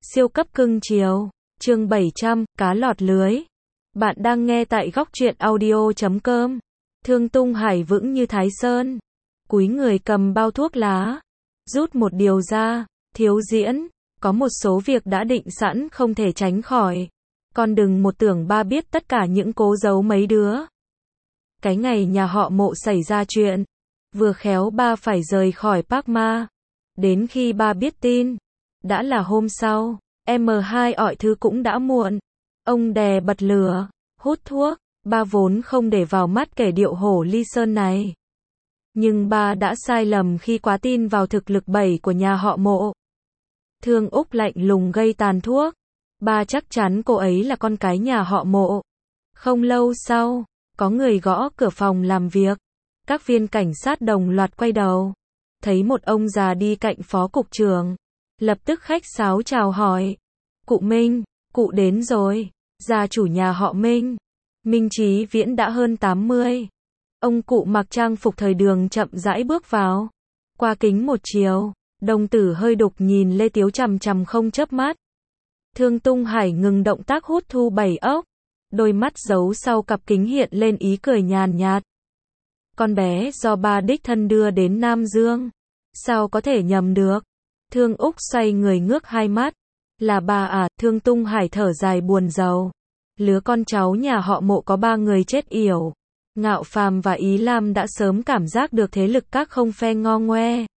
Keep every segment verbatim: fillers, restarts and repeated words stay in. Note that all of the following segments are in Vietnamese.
Siêu cấp cưng chiều. Chương bảy trăm, cá lọt lưới. Bạn đang nghe tại góc truyện audio chấm com. Thương Tung Hải vững như Thái Sơn. Cúi người cầm bao thuốc lá. Rút một điều ra. Thiếu diễn. Có một số việc đã định sẵn không thể tránh khỏi. Con đừng một tưởng ba biết tất cả những cố giấu mấy đứa. Cái ngày nhà họ Mộ xảy ra chuyện. Vừa khéo ba phải rời khỏi Park Ma. Đến khi ba biết tin. Đã là hôm sau. em hai ọi thứ cũng đã muộn. Ông đè bật lửa. Hút thuốc. Ba vốn không để vào mắt kẻ điệu hổ ly sơn này. Nhưng ba đã sai lầm khi quá tin vào thực lực bảy của nhà họ Mộ. Thương Úc lạnh lùng gây tàn thuốc. Ba chắc chắn cô ấy là con cái nhà họ Mộ. Không lâu sau, có người gõ cửa phòng làm việc. Các viên cảnh sát đồng loạt quay đầu. Thấy một ông già đi cạnh phó cục trưởng. Lập tức khách sáo chào hỏi. Cụ Minh, cụ đến rồi. Gia chủ nhà họ Minh. Minh Chí Viễn đã hơn tám mươi. Ông cụ mặc trang phục thời đường chậm rãi bước vào. Qua kính một chiều, đồng tử hơi đục nhìn Lê Tiếu chằm chằm không chớp mắt. Thương Tung Hải ngừng động tác hút thu bảy ốc. Đôi mắt giấu sau cặp kính hiện lên ý cười nhàn nhạt. Con bé do ba đích thân đưa đến Nam Dương. Sao có thể nhầm được? Thương Úc xoay người ngước hai mắt. Là bà à? Thương Tung Hải thở dài buồn rầu. Lứa con cháu nhà họ Mộ có ba người chết yểu. Ngạo Phàm và Ý Lam đã sớm cảm giác được thế lực các không phe ngo ngoe.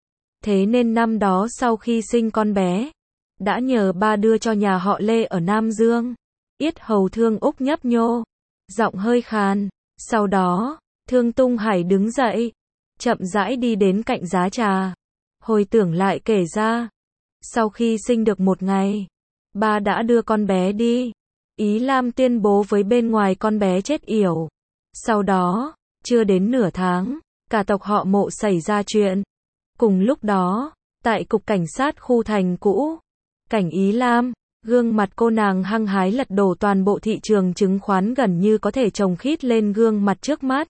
Thế nên năm đó sau khi sinh con bé, đã nhờ ba đưa cho nhà họ Lê ở Nam Dương. Yết hầu Thương Úc nhấp nhô, giọng hơi khàn. Sau đó, Thương Tung Hải đứng dậy, chậm rãi đi đến cạnh giá trà. Hồi tưởng lại kể ra, sau khi sinh được một ngày, ba đã đưa con bé đi. Ý Lam tuyên bố với bên ngoài con bé chết yểu. Sau đó, chưa đến nửa tháng, cả tộc họ Mộ xảy ra chuyện. Cùng lúc đó, tại cục cảnh sát khu thành cũ, Cảnh Ý Lam, gương mặt cô nàng hăng hái lật đổ toàn bộ thị trường chứng khoán gần như có thể chồng khít lên gương mặt trước mắt.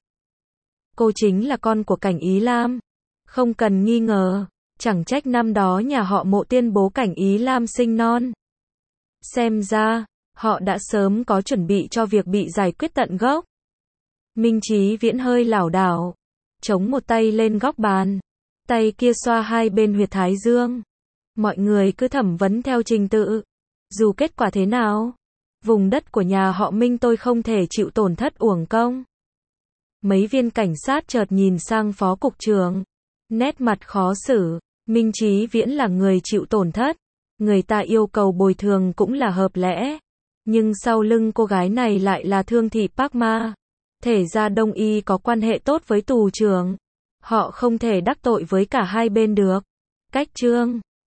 Cô chính là con của Cảnh Ý Lam. Không cần nghi ngờ, chẳng trách năm đó nhà họ Mộ tuyên bố Cảnh Ý Lam sinh non. Xem ra, họ đã sớm có chuẩn bị cho việc bị giải quyết tận gốc. Minh Chí Viễn hơi lảo đảo, chống một tay lên góc bàn, tay kia xoa hai bên huyệt thái dương. Mọi người cứ thẩm vấn theo trình tự. Dù kết quả thế nào, vùng đất của nhà họ Minh tôi không thể chịu tổn thất uổng công. Mấy viên cảnh sát chợt nhìn sang phó cục trưởng, nét mặt khó xử. Minh Chí Viễn là người chịu tổn thất, người ta yêu cầu bồi thường cũng là hợp lẽ. Nhưng sau lưng cô gái này lại là Thương thị Park Ma. Thể ra Đông Y có quan hệ tốt với tù trưởng. Họ không thể đắc tội với cả hai bên được. Cách chương